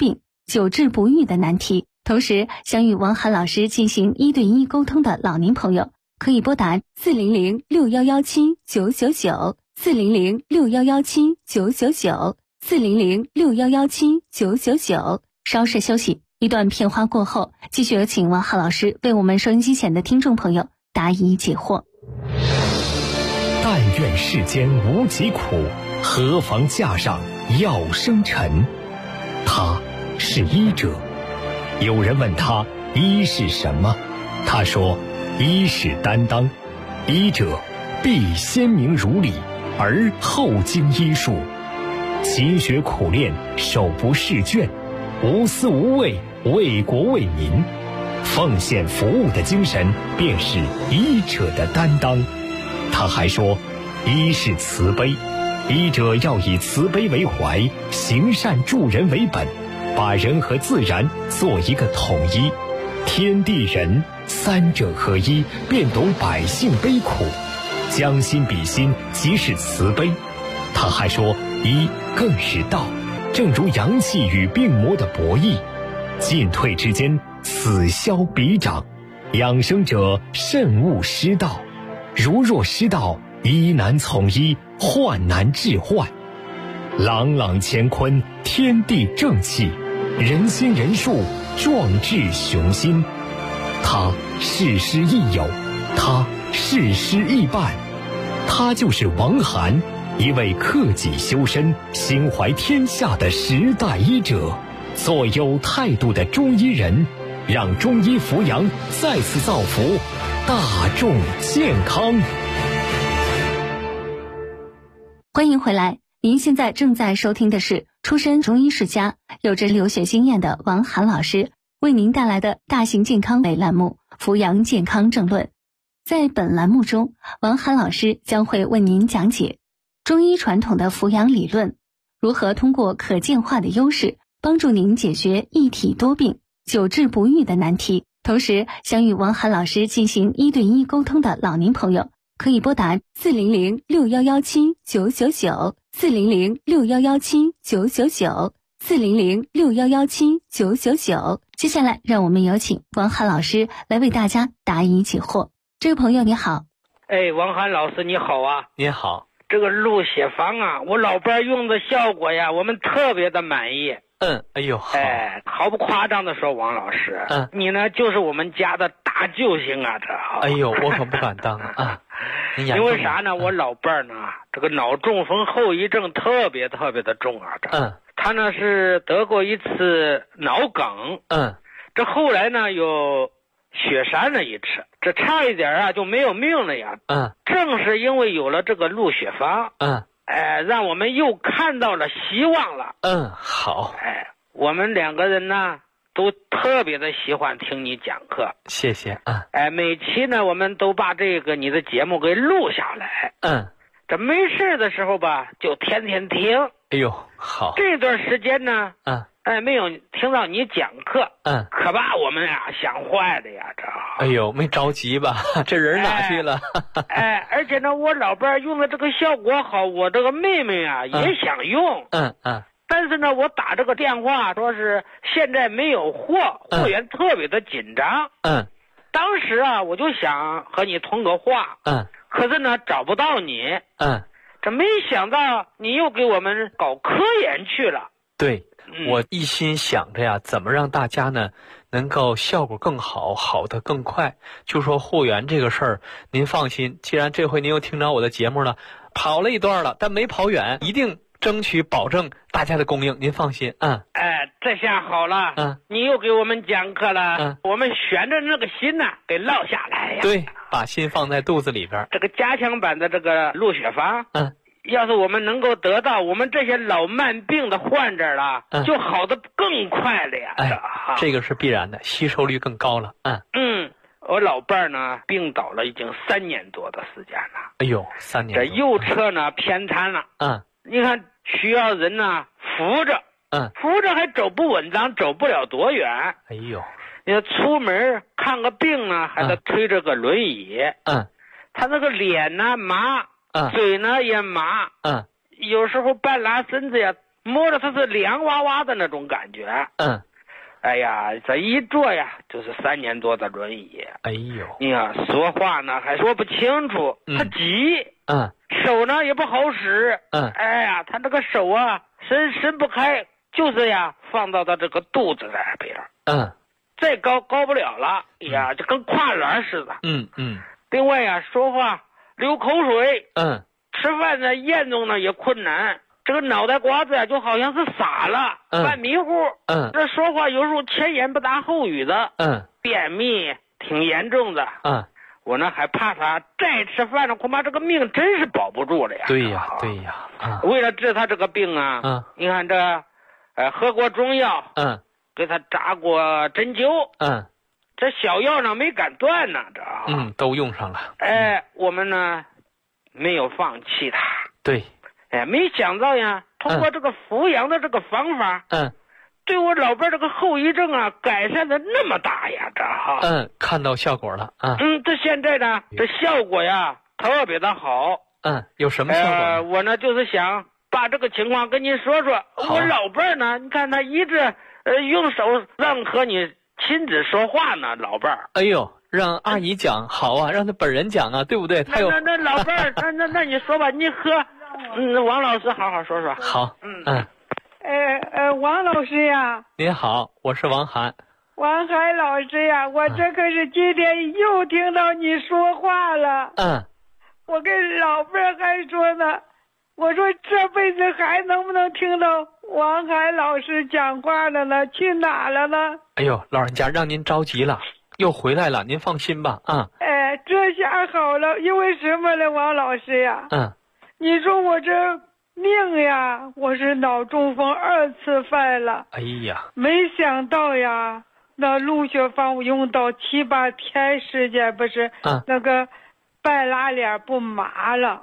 久治不愈的难题。同时，想与王涵老师进行1对1沟通的老年朋友，可以拨打400-6117-999，400-6117-999，400-6117-999。稍事休息，一段片花过后，继续有请王涵老师为我们收音机前的听众朋友答疑解惑。 但愿世间无疾苦，何妨架上药生尘。他是医者。有人问他医是什么，他说医是担当，医者必先明如理，而后经医术，勤学苦练，手不释卷，无私无畏，为国为民，奉献服务的精神便是医者的担当。他还说医是慈悲，医者要以慈悲为怀，行善助人为本，把人和自然做一个统一，天地人三者合一，便懂百姓悲苦，将心比心，即是慈悲。他还说医更是道，正如阳气与病魔的博弈，进退之间，此消彼长，养生者慎勿失道，如若失道，医难从医，患难治患。朗朗乾坤，天地正气，人心人术，壮志雄心。他事师亦友，他事师亦伴，他就是王涵，一位克己修身、心怀天下的时代医者，做有态度的中医人，让中医扶阳再次造福大众健康。 欢迎回来，您现在正在收听的是出身中医世家、有着留学经验的王涵老师为您带来的大型健康类栏目《扶阳健康正论》。在本栏目中，王涵老师将会为您讲解中医传统的扶阳理论，如何通过可见化的优势帮助您解决一体多病、久治不愈的难题。同时，想与王涵老师进行1对1沟通的老年朋友，可以拨打400-6117-999，400-6117-999，400-6117-999。接下来，让我们有请王涵老师来为大家答疑解惑。这位朋友你好。 王涵老师你好啊。 您好。 这个鹿血方啊，我老伴用的效果呀，我们特别的满意。 哎呦，好。 毫不夸张的说，王老师，你呢就是我们家的大救星啊，这。 哎呦，我可不敢当啊。 因为啥呢？我老伴呢，这个脑中风后遗症特别特别的重啊，这。他呢是得过一次脑梗。这后来呢有血栓了一次，这差一点啊就没有命了呀。正是因为有了这个鹿血方，让我们又看到了希望了。 好。 我们两个人呢都特别的喜欢听你讲课。 谢谢啊。 每期呢我们都把这个你的节目给录下来。这没事的时候吧就天天听。 哎呦，好。 这段时间呢没有听到你讲课，可把我们呀想坏了呀，这。 哎呦，没着急吧？这人哪去了？ 而且呢，我老伴用的这个效果好，我这个妹妹啊也想用。但是呢，我打这个电话说是现在没有货，货源特别的紧张。当时啊，我就想和你通个话。可是呢，找不到你。这没想到你又给我们搞科研去了。 对。我一心想着呀，怎么让大家呢能够效果更好，好的更快。就说货源这个事儿，您放心，既然这回您又听着我的节目了，跑了一段了，但没跑远，一定争取保证大家的供应，您放心。 这下好了。你又给我们讲课了。我们悬着那个心呐给落下来呀。 对，把心放在肚子里边。 这个加强版的这个鹿血方，要是我们能够得到，我们这些老慢病的患者了，就好的更快了呀。 这个是必然的，吸收率更高了。 我老伴儿呢病倒了已经3年多的时间了。 哎呦，3年多。 这右侧呢偏瘫了。你看需要人呢扶着。扶着还走不稳当，走不了多远。 哎呦， 你说出门看个病呢，还得推着个轮椅。他那个脸呢麻。嘴呢也麻。有时候半拉身子呀，摸着它是凉哇哇的那种感觉。 哎呀，这一坐呀就是3年多的轮椅。 哎呦， 你看说话呢还说不清楚，他急，手呢也不好使，哎呀，他这个手啊伸不开，就是呀放到他这个肚子那边，再高不了了，哎呀，就跟跨栏似的，另外呀说话流口水，吃饭呢咽动呢也困难，这个脑袋瓜子呀就好像是傻了，半迷糊，这说话有时候前言不搭后语的，便秘挺严重的，我呢还怕他再吃饭呢，恐怕这个命真是保不住了呀。 对呀， 为了治他这个病啊，你看这，喝过中药，给他扎过针灸，这小药呢没敢断呢，这都用上了。 我们呢没有放弃他。 对， 没想到呀，通过这个扶阳的这个方法，对我老伴这个后遗症啊改善的那么大呀，这看到效果了啊。 这现在呢，这效果呀特别的好。 有什么效果？ 我呢就是想把这个情况跟您说说。我老伴呢，你看他一直用手让和你亲自说话呢，老伴儿。 哎呦，让阿姨讲好啊，让他本人讲啊，对不对？他有那老伴儿，那你说吧，你和王老师好好说说。 好， 王老师呀， 您好，我是王涵。 王涵老师呀，我这可是今天又听到你说话了。我跟老伴儿还说呢，我说这辈子还能不能听到王涵老师讲话了呢？去哪了呢？ 哎呦，老人家让您着急了，又回来了，您放心吧啊。 这下好了，因为什么呢，王老师呀？你说我这命呀，我是脑中风2次犯了。 哎呀， 没想到呀，那陆血方我用到7、8天时间，不是那个半拉脸不麻了。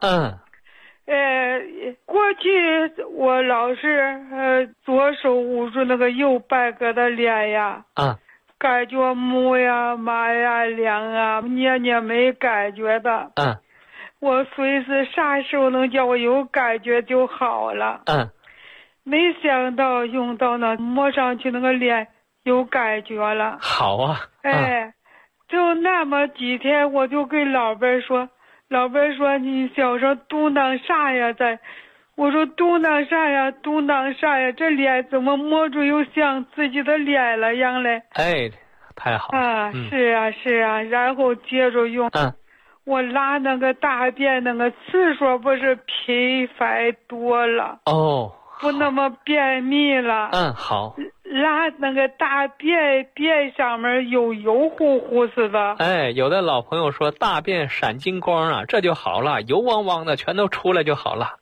过去我老是左手捂住那个右半个的脸呀，感觉木呀、麻呀、凉啊，捏没感觉的。我随时啥时候能叫我有感觉就好了。没想到用到那摸上去那个脸有感觉了。 好啊。 就那么几天，我就跟老伴说，老伴说你小声嘟囔啥呀在？我说嘟囔啥呀，嘟囔啥呀？这脸怎么摸着又像自己的脸了样嘞？ 太好了。 是啊，然后接着用。我拉那个大便那个次数不是频繁多了。不那么便秘了。 好。 拉那个大便上面有油乎乎似的。 有的老朋友说大便闪金光啊，这就好了，油汪汪的全都出来就好了。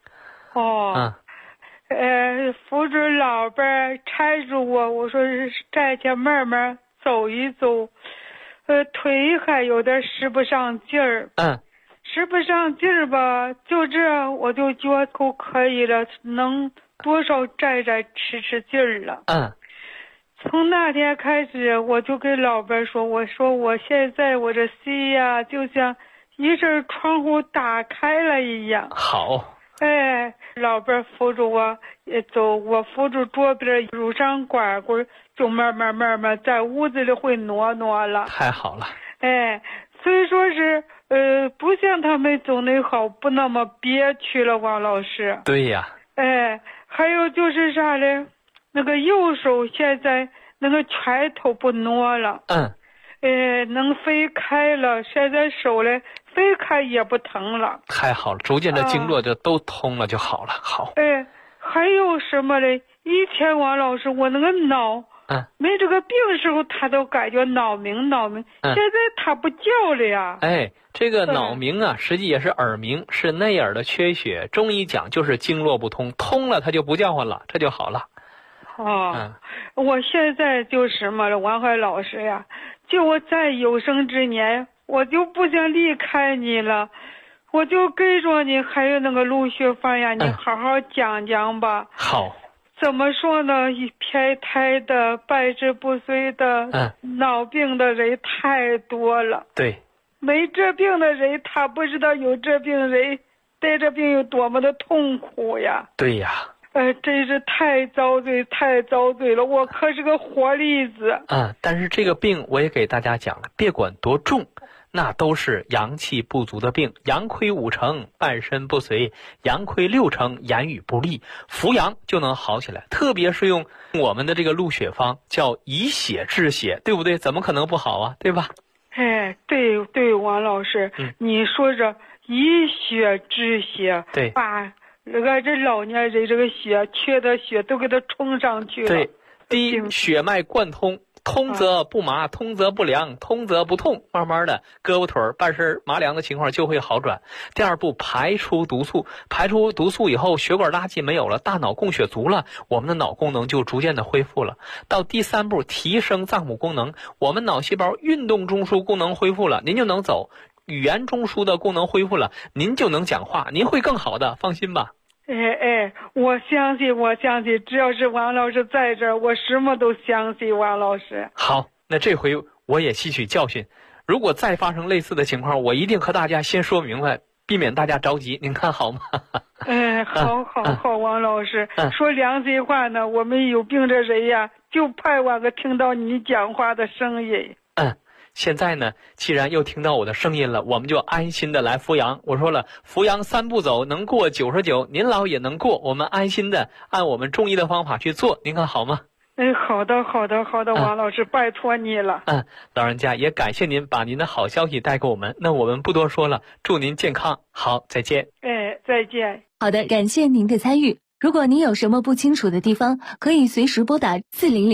扶着老伴搀住我说站起慢慢走一走，腿还有点使不上劲儿。使不上劲儿吧，就这我就觉头可以了，能多少站吃劲儿了。从那天开始，我就跟老伴说，我说我现在我这心呀，就像一阵窗户打开了一样。 好。 老伴扶着我走，我扶着桌边乳上管棍，就慢慢在屋子里会挪了。 太好了。 虽说是不像他们走那好，不那么憋屈了，王老师。 对呀。 还有就是啥嘞？那个右手现在那个拳头不挪了。能飞开了，现在手嘞飞开也不疼了。 太好了，逐渐的经络就都通了就好了。好。 还有什么嘞？以前王老师我那个脑没这个病时候他都感觉脑鸣，现在他不叫了呀。 这个脑鸣啊，实际也是耳鸣，是内耳的缺血。中医讲就是经络不通，通了它就不叫唤了，这就好了。 我现在就什么了，王海老师呀，就我在有生之年，我就不想离开你了，我就跟着你，还有那个陆学芳呀，你好好讲讲吧。 好。 怎么说呢？偏瘫的、半身不遂的、脑病的人太多了。 对。 没这病的人，他不知道有这病人带着病有多么的痛苦呀。 对呀。 真是太遭罪了，我可是个活例子。 但是这个病我也给大家讲了，别管多重，那都是阳气不足的病，阳亏5成，半身不遂；阳亏6成，言语不利。扶阳就能好起来，特别是用我们的这个鹿血方，叫以血治血，对不对？怎么可能不好啊？对吧？ 对，王老师，你说着以血治血， 对， 把这老年人这个血缺的血都给他冲上去了。 对，第一，血脉贯通。通则不麻，通则不凉，通则不痛，慢慢的胳膊腿半身麻凉的情况就会好转。第二步，排出毒素，排出毒素以后，血管垃圾没有了，大脑供血足了，我们的脑功能就逐渐的恢复了。到第三步，提升脏腑功能，我们脑细胞运动中枢功能恢复了，您就能走；语言中枢的功能恢复了，您就能讲话，您会更好的，放心吧。 我相信，只要是王老师在这儿，我什么都相信王老师。好， 那这回我也吸取教训，如果再发生类似的情况，我一定和大家先说明白，避免大家着急，您看好吗？ 好，王老师，说良心话呢，我们有病的人呀，就盼望着听到你讲话的声音。 现在呢，既然又听到我的声音了，我们就安心的来扶阳。我说了，扶阳3步走，能过99，您老也能过。我们安心的按我们中医的方法去做，您看好吗？ 好的，王老师，拜托你了。 老人家也感谢您把您的好消息带给我们。那我们不多说了，祝您健康。好，再见。 再见。 好的，感谢您的参与。如果您有什么不清楚的地方，可以随时拨打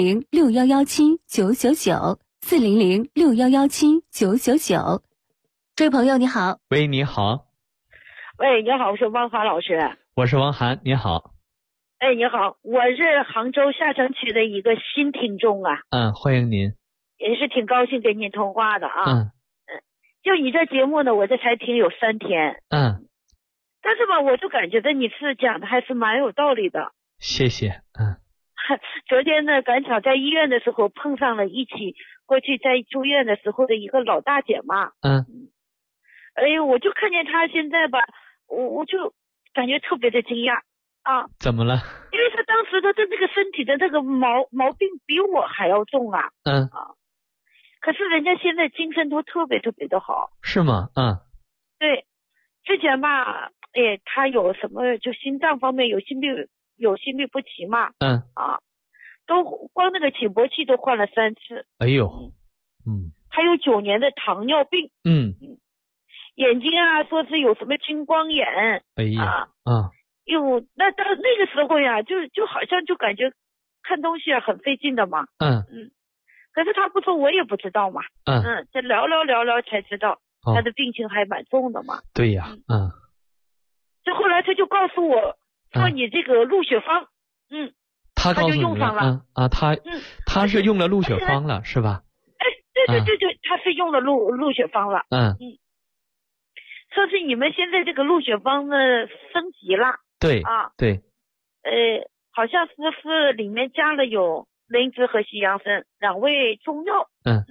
400-6117-999，400-6117-999。这位朋友你好。 喂，你好。 喂，你好，我是汪涵老师。 我是汪涵，你好。 你好，我是杭州下城区的一个新听众啊。 欢迎您。 也是挺高兴跟您通话的啊。就你这节目呢，我这才听有3天。但是吧，我就感觉到你是讲的还是蛮有道理的。 谢谢。 昨天呢，赶巧在医院的时候碰上了一起过去在住院的时候的一个老大姐嘛。我就看见她现在吧，我就感觉特别的惊讶啊。 怎么了？ 因为她当时她的这个身体的这个毛病比我还要重啊。可是人家现在精神都特别特别的好。 是吗？ 对，之前吧，她有什么就心脏方面有心律不齐嘛。都光那个起搏器都换了3次。 哎呦。 还有9年的糖尿病。眼睛啊，说是有什么青光眼。 哎呀。 那到那个时候呀，就好像就感觉看东西啊很费劲的嘛。可是他不说，我也不知道嘛。这聊才知道，他的病情还蛮重的嘛。 对呀。 这后来他就告诉我说，你这个鹿血方， 他就用上了。 他是用了鹿血方了，是吧？ 对，他是用了鹿血方了。说是你们现在这个鹿血方呢升级了。 对。 好像是里面加了有灵芝和西洋参2味中药。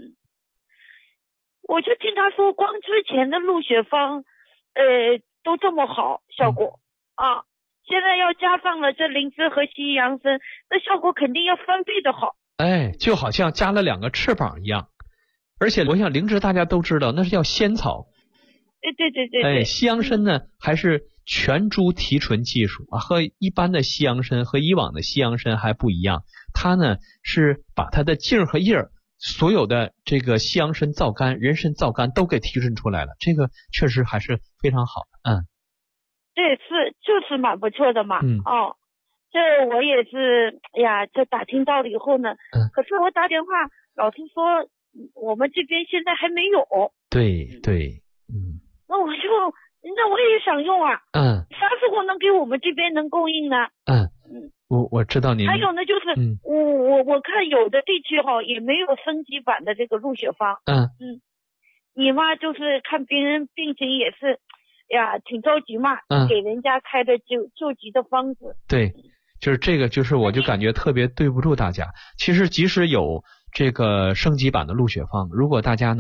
我就听他说，光之前的鹿血方都这么好效果现在要加上了这灵芝和西洋参，那效果肯定要翻倍的好。 就好像加了2个翅膀一样。而且我想灵芝大家都知道，那是叫仙草。 对。 西洋参呢还是全株提纯技术和一般的西洋参和以往的西洋参还不一样。它呢是把它的茎和叶所有的这个西洋参皂苷、人参皂苷都给提纯出来了，这个确实还是非常好的。 对，就是蛮不错的嘛。这我也是，这打听到了以后呢，可是我打电话，老师说我们这边现在还没有。 对。 那我也想用啊。啥时候能给我们这边能供应呢？ 我知道您。 还有呢，就是我看有的地区也没有升级版的这个鹿血方。你嘛就是看别人病情也是，挺着急嘛，给人家开的救急的方子。 对，就是这个，就是我就感觉特别对不住大家。其实即使有这个升级版的鹿血方，如果大家呢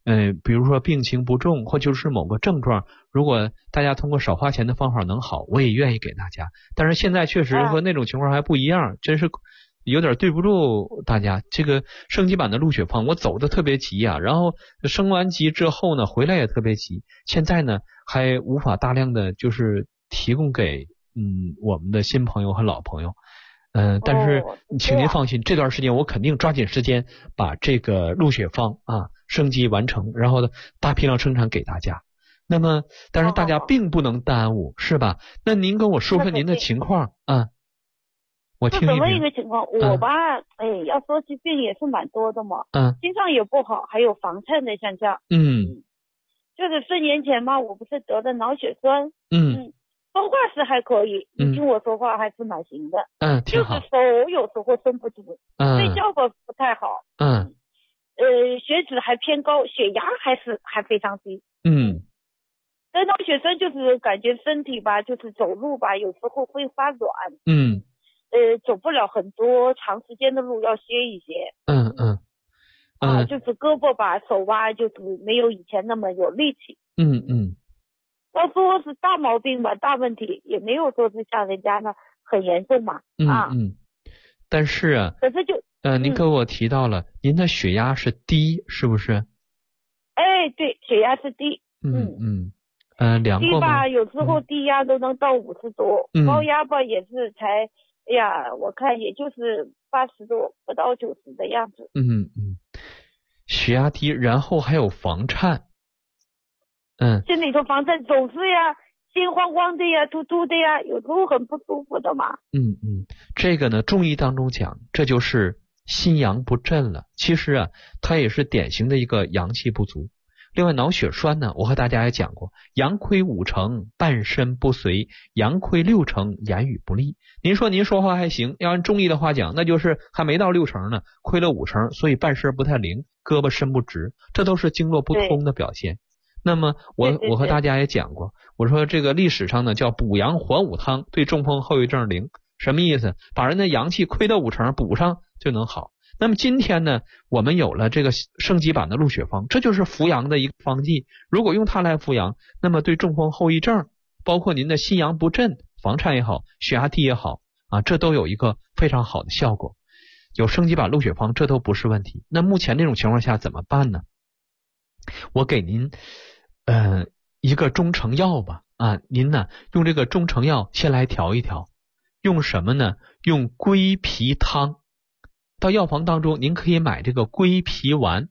比如说病情不重，或就是某个症状，如果大家通过少花钱的方法能好，我也愿意给大家。但是现在确实和那种情况还不一样，真是有点对不住大家。这个升级版的鹿血方我走的特别急啊，然后升完级之后呢，回来也特别急，现在呢还无法大量的就是提供给我们的新朋友和老朋友。但是请您放心，这段时间我肯定抓紧时间把这个鹿血方升级完成，然后呢大批量生产给大家。那么但是大家并不能耽误，是吧？那您跟我说说您的情况啊，我听一听。 是怎么一个情况？我吧，要说起病也是蛮多的嘛，心脏也不好，还有房颤的现象。就是4年前嘛，我不是得的脑血栓。说话是还可以，你听我说话还是蛮行的。 挺好。 就是手有时候伸不直，睡觉不太好。血脂还偏高，血压还非常低。得脑血栓就是感觉身体吧，就是走路吧，有时候会发软。走不了很多长时间的路，要歇一歇。就是胳膊吧，手吧，就是没有以前那么有力气。要说是大毛病吧，大问题也没有说是像人家那很严重嘛。 但是啊， 可是就您跟我提到了您的血压是低，是不是？ 对，血压是低。 量过吗？ 低吧，有时候低压都能到50多，高压吧也是才，我看也就是80多，不到90的样子。 血压低，然后还有房颤。 心里头房颤总是心慌慌的突突的有时候很不舒服的嘛。 这个呢，中医当中讲，这就是心阳不振了。其实它也是典型的一个阳气不足。另外脑血栓呢，我和大家也讲过，阳亏5成，半身不遂；阳亏6成，言语不利。您说您说话还行，要按中医的话讲，那就是还没到6成呢，亏了5成，所以半身不太灵，胳膊伸不直，这都是经络不通的表现。那么我和大家也讲过，我说这个历史上呢叫补阳还五汤，对中风后遗症灵。什么意思？把人的阳气亏到5成补上就能好。那么今天呢，我们有了这个升级版的鹿血方，这就是扶阳的一个方剂。如果用它来扶阳，那么对中风后遗症，包括您的心阳不振、房颤也好、血压低也好这都有一个非常好的效果。有升级版鹿血方，这都不是问题。那目前这种情况下怎么办呢？我给您一个中成药吧您呢用这个中成药先来调一调。用什么呢？用归脾汤。到药房当中您可以买这个归脾丸。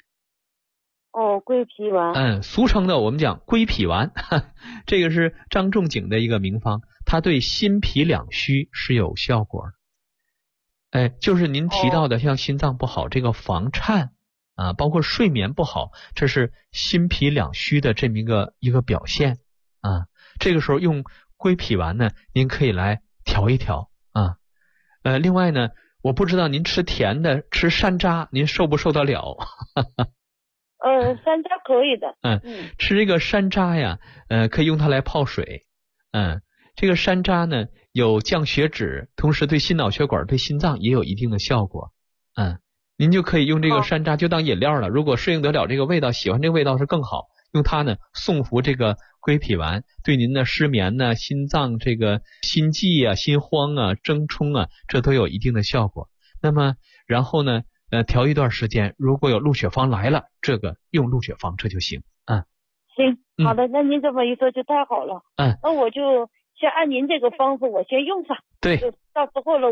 归脾丸。 俗称的我们讲归脾丸，这个是张仲景的一个名方，它对心脾两虚是有效果的。就是您提到的像心脏不好，这个房颤包括睡眠不好，这是心脾两虚的这么一个表现这个时候用归脾丸呢，您可以来调一调另外呢，我不知道您吃甜的，吃山楂您受不受得了？ 山楂可以的。 吃这个山楂呀，可以用它来泡水。这个山楂呢有降血脂，同时对心脑血管、对心脏也有一定的效果。您就可以用这个山楂就当饮料了。如果适应得了这个味道，喜欢这个味道是更好。用它呢送服这个归脾丸，对您的失眠呢、心脏这个心悸心慌怔冲这都有一定的效果。那么然后呢调一段时间，如果有鹿血方来了，这个用鹿血方这就行。 行，好的，那您这么一说就太好了。那我就先按您这个方子我先用上。 对， 到时候了